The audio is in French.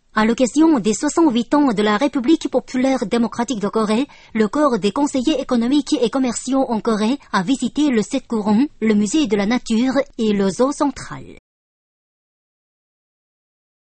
À l'occasion des 68 ans de la République populaire démocratique de Corée, le corps des conseillers économiques et commerciaux en Corée a visité le 7 courant, le musée de la nature et le zoo central.